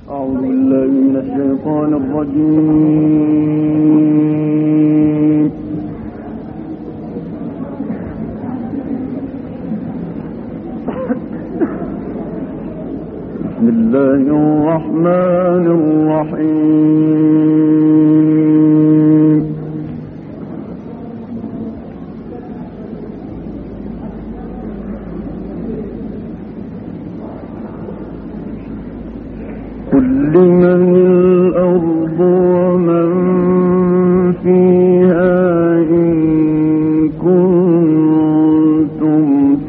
أعوذ بالله من الشيطان الرجيم. بسم الله الرحمن الرحيم. قل لمن الأرض ومن فيها إن كنتم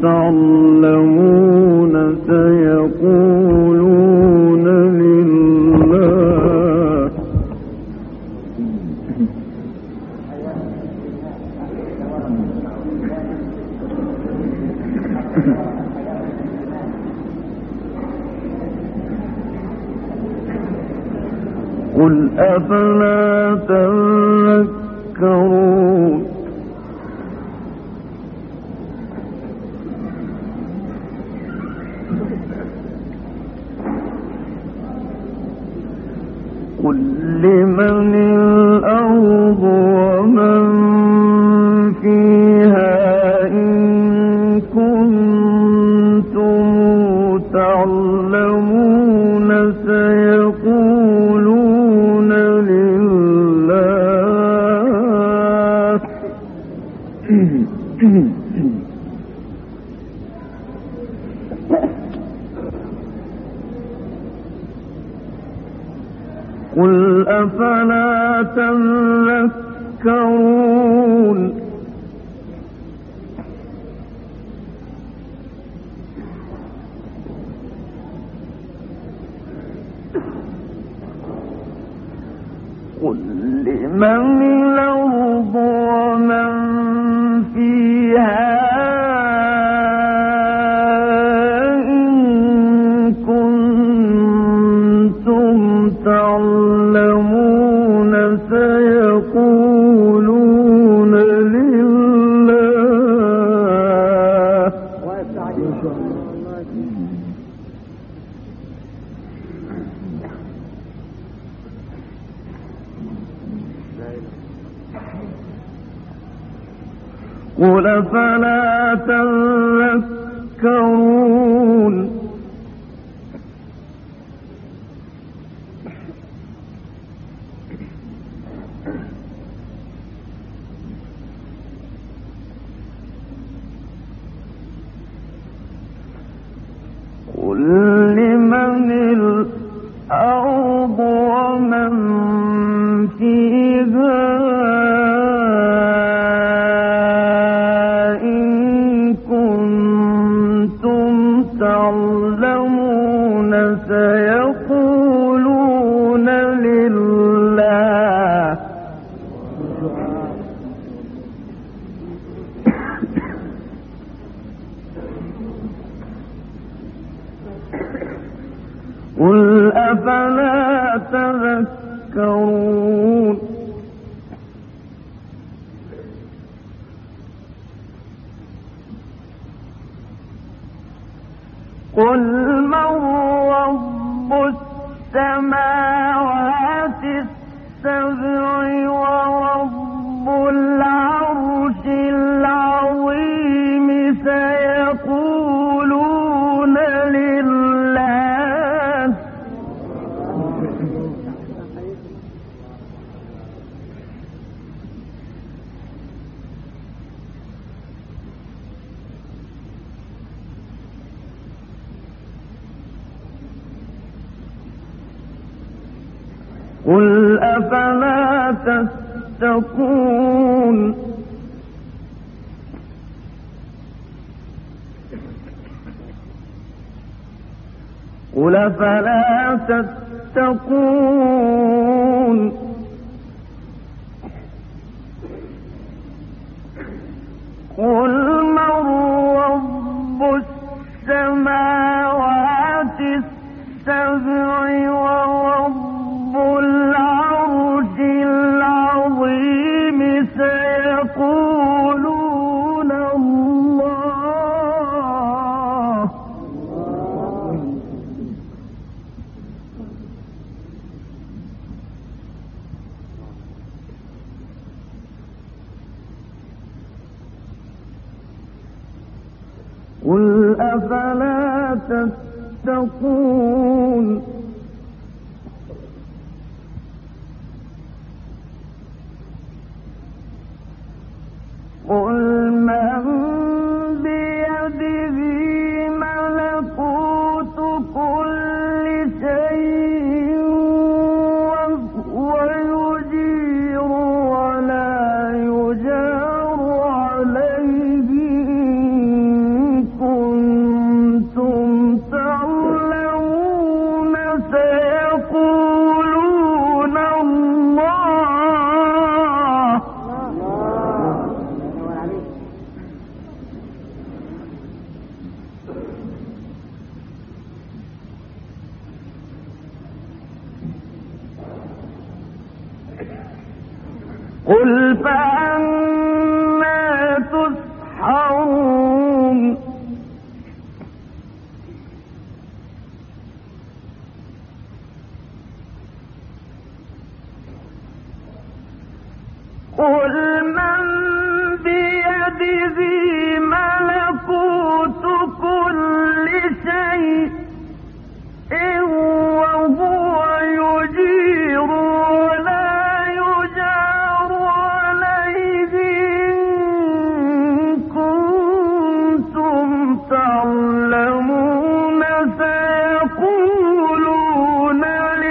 تعلمون سيقولون لله. قل أفلا تذكرون. قل لمن الأرض ومن فيها إن كنتم تعلمون سيقولون لله. قل أفلا تذكرون. قل لمن الأرض ومن فيها إن كنتم تعلمون سيقولون لله. قل أفلا تذكرون. قل لمن الأرض ومن فيها إن كنتم تعلمون سيقولون لله. قل أفلا تذكرون. قل من رب السماوات السبع ورب العرش العظيم سيقولون لله. قل أفلا تتقون. قل أفلا تتقون. قل من رب السماوات السبع ورب العرش العظيم سيقولون الله. أفلا تتقون قل من بيده ملكوت كل شيء وهو يجير ولا يجار عليه إن كنتم تعلمون سيقولون الله قل فأنا تسحرون قل من بيده ملكوت كل شيء وهو يجير ولا يجار عليه إن كنتم تعلمون سيقولون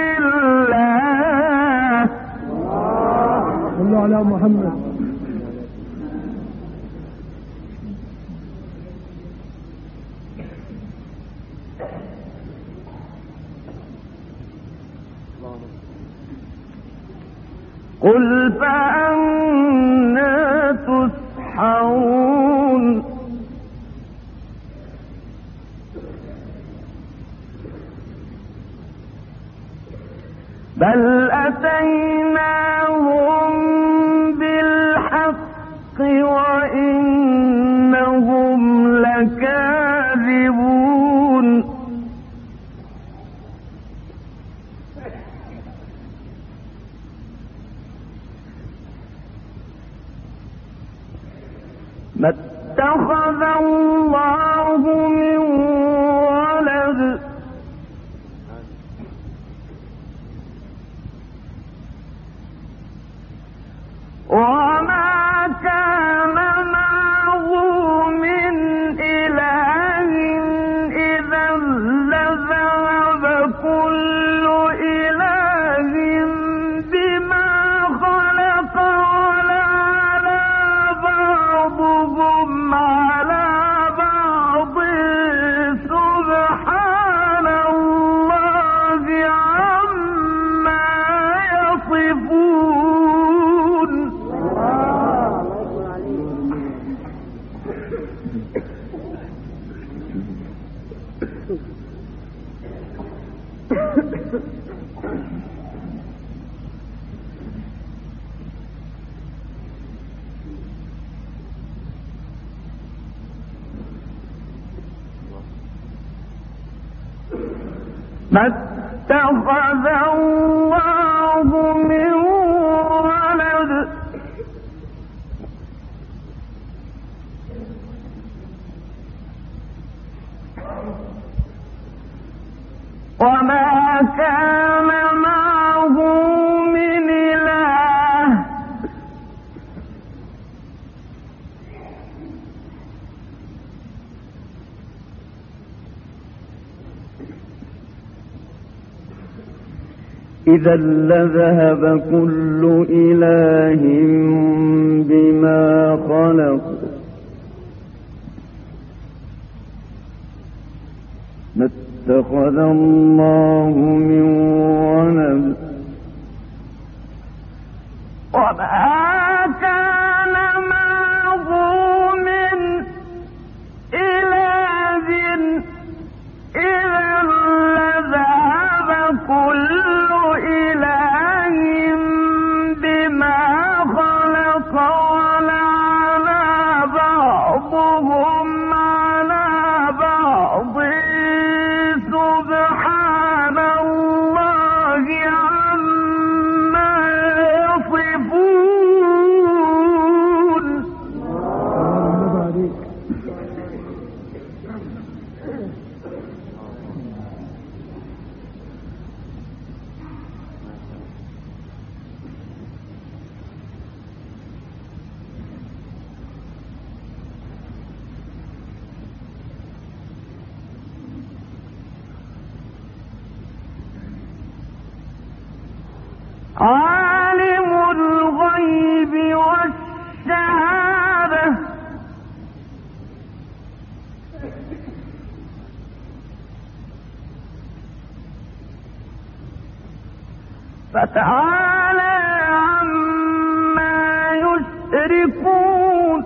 لله صلوا على محمد. قل فأنا تسحرون بل أتيناهم بالحق وإنهم لكاذبون ما اتخذ الله من ولد وما كان معه من إله إذا لذهب كل إله بما خلق ولعلى بعضهم على بعض سبحان الله عما يصفون ما اتخذ الله من ولد وما كان معه من إله إذا لذهب كل إله بما خلق ما اتخذ الله من ولد وما كان معه من إله إذا لذهب كل إله بما خلق ولعلى بعضهم على بعض سبحان الله عما يصفون عالم الغيب والشهادة فتعالى عما يشركون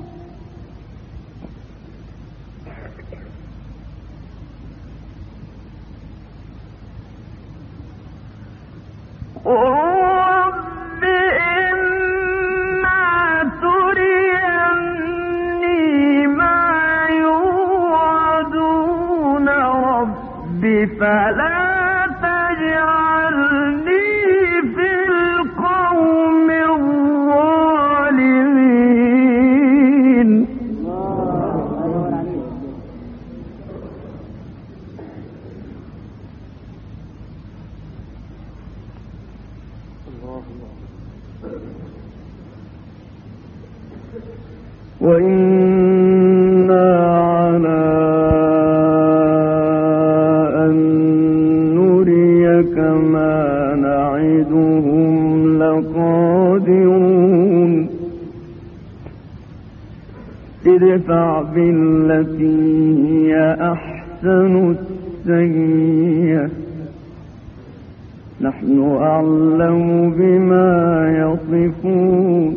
رب إما تريني ما يوعدون رب فلا تجعلني في القوم الظالمين وإنا على أن نريك ما نعدهم لقادرون ادفع بالتي هي أحسن السيئة نحن أعلم بما يصفون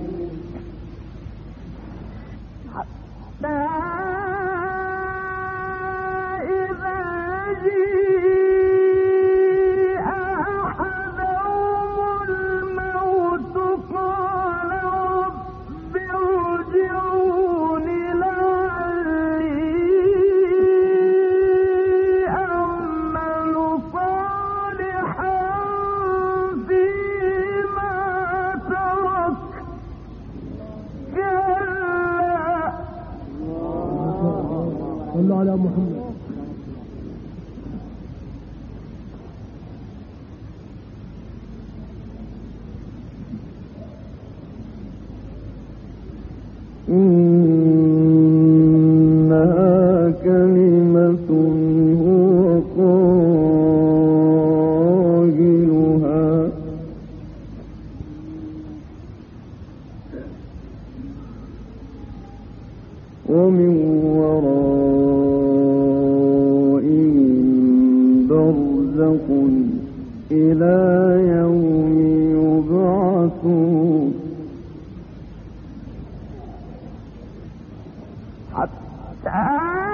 صلوا على محمد. إنها كلمة هو قائلها ومن ورائهم برزخ إلى يوم يبعثون حتى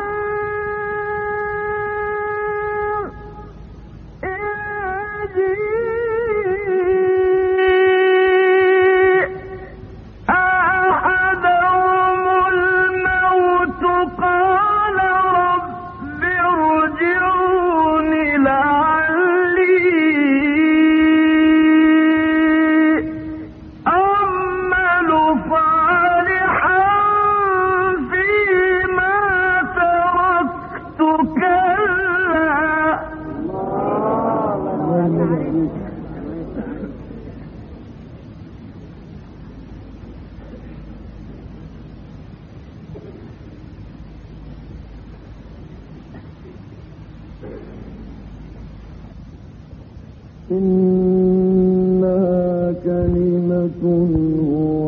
إنها كلمة هو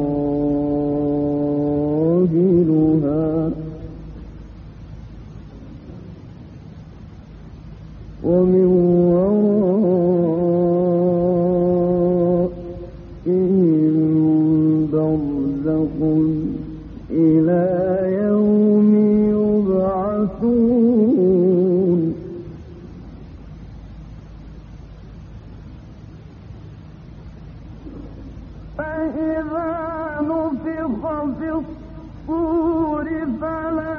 قائلها ومن ورائهم برزخ إلى يوم يبعثون فإذا نفخ في الصور فلا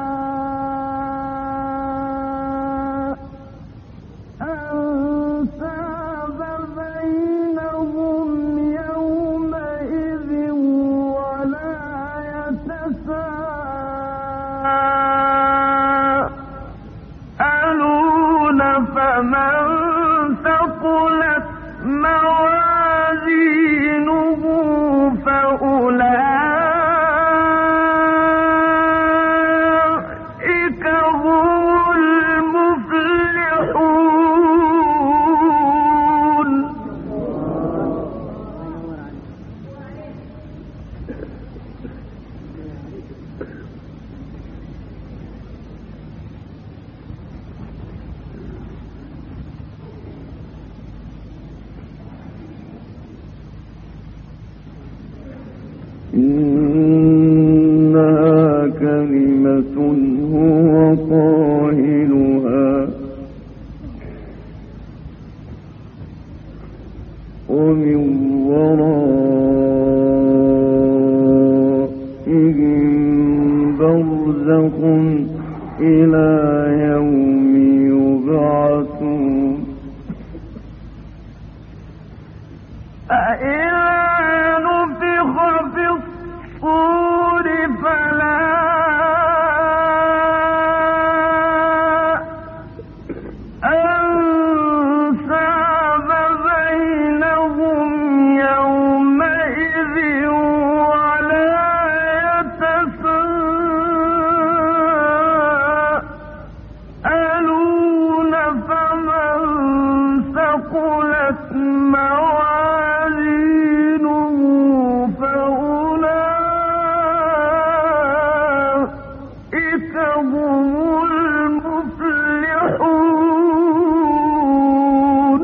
أنساب بينهم يومئذ ولا يتساءلون فمن ثقلت موازينه فأولئك هم المفلحون إنها كلمة هو قائلها ومن ورائهم برزخ إلى يوم يبعثون فإذا نفخ في الصور فلا أنساب بينهم يومئذ ولا يتساءلون فمن ثقلت موازينه فأولئك هم المفلحون.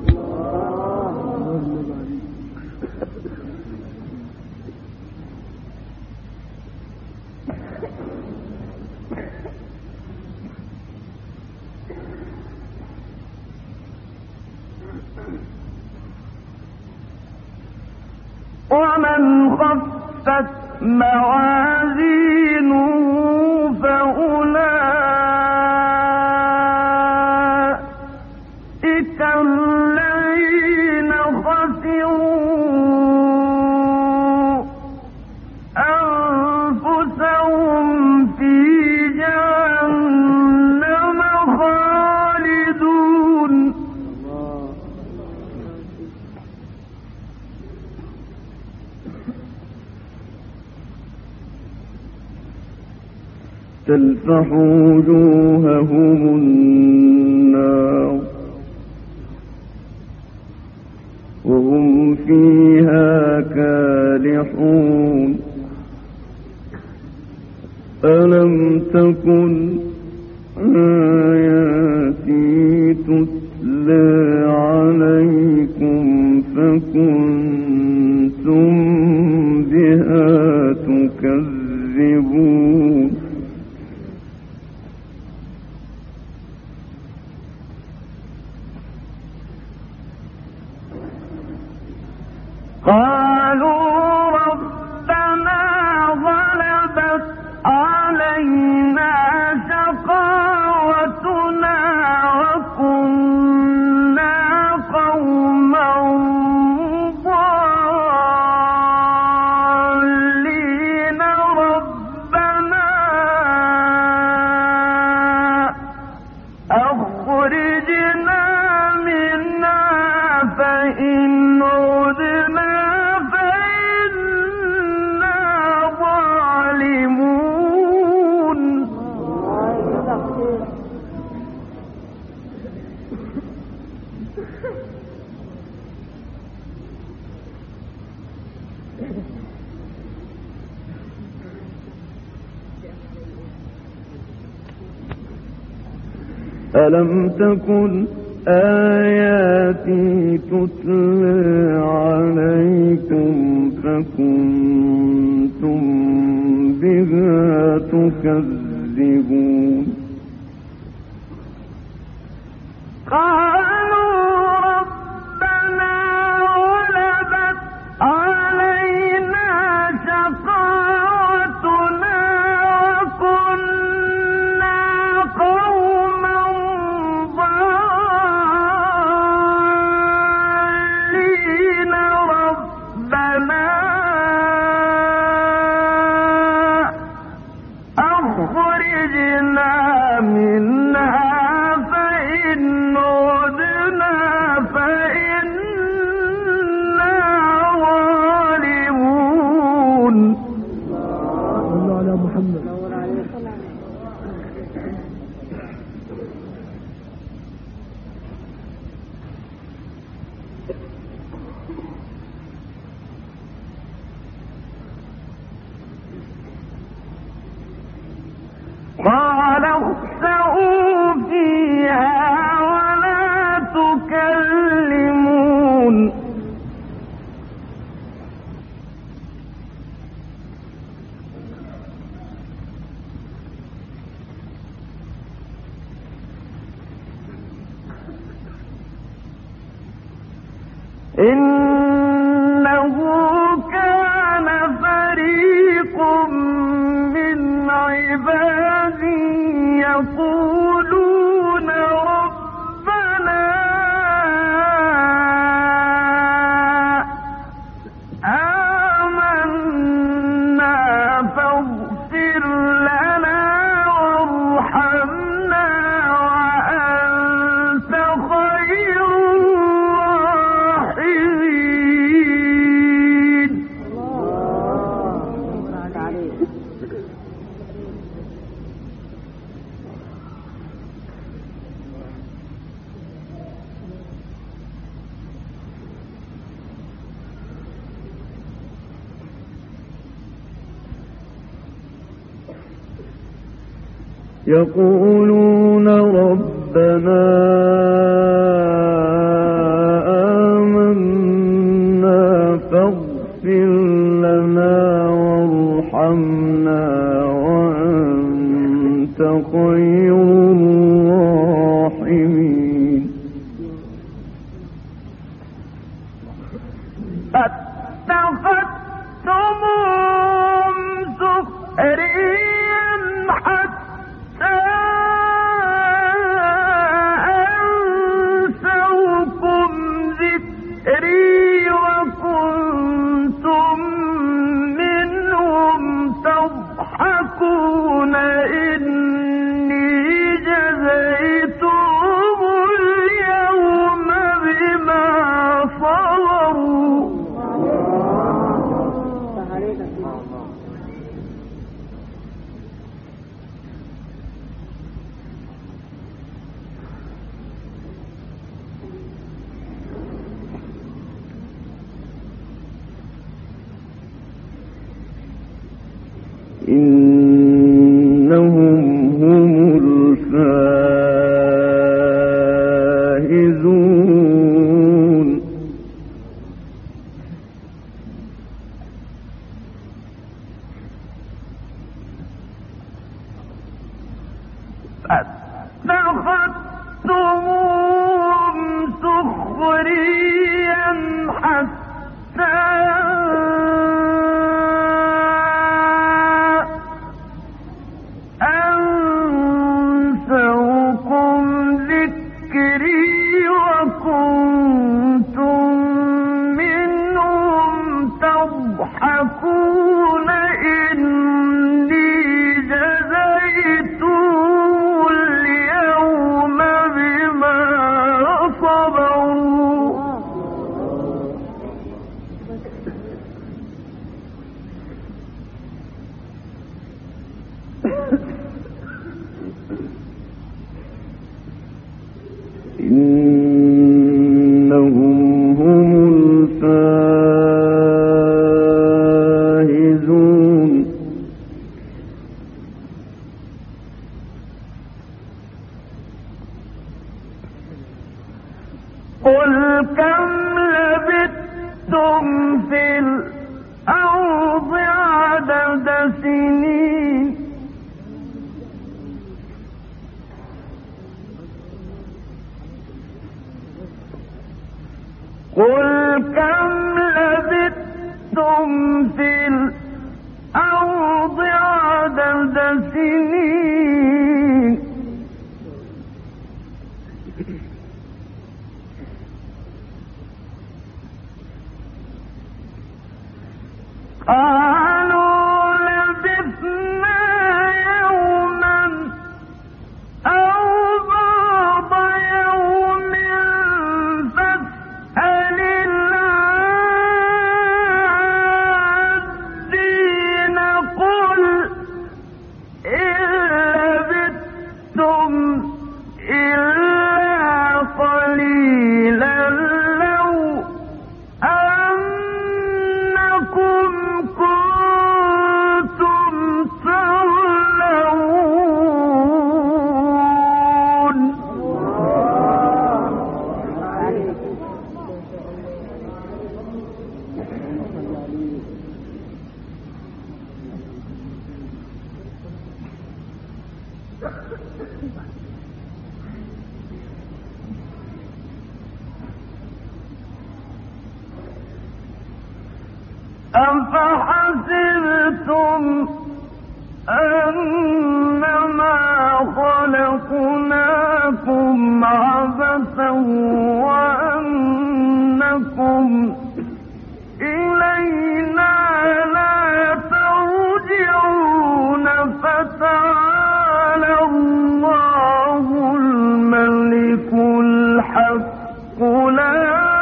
ومن خفت موازينه فأولئك الذين خسروا أنفسهم في جهنم خالدون. تلفح وجوههم النار وهم فيها كالحون ألم تكن آياتي تتلى عليكم فكنتم بها تكذبون قالوا ربنا غلبت علينا شقاوتنا وكنا قوما ضالين ربنا أخرجنا منها فإن عدنا ألم تكن آياتي تتلى عليكم فكنتم بها تكذبون قالوا ربنا غلبت علينا شقاوتنا وكنا قوما ضالين ربنا أخرجنا منها فإن عدنا فإنا ظالمون. صلوا على محمد. قال اخسئوا فيها ولا تكلمون إنه كان فريق من عبادي يقولون ربنا آمنا فاغفر لنا وارحمنا وأنت خير الراحمين. يقولون ربنا آمنا فاغفر لنا وارحمنا وأنت خير الراحمين. اتخذتموهم سخريا حتى أنسوكم ذكري وكنتم منهم تضحكون. إني جزيتهم اليوم بما صبروا إنهم هم الفائزون. اتخذتموهم سخريا حتى أنسوكم ذكري وكنتم منهم تضحكون. إني جزيتهم اليوم بما صبروا إنهم هم الفائزون. قل كم لبثتم في الأرض عدد سنين قل كم لبثتم في الأرض عدد سنين قالوا لبثنا يوما أو بعض يوم فاسأل العادين. قل إن لبثتم إلا قليلا لو أنكم كنتم أفحسبتم أنما خلقناكم عبثا وأنكم إلينا لا ترجعون فتعالى الله الملك الحق لا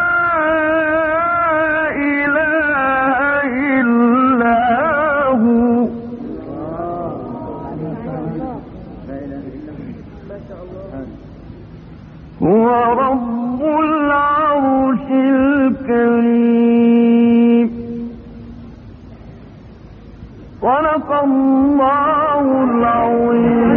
هو رب العرش الكريم. صدق الله العظيم.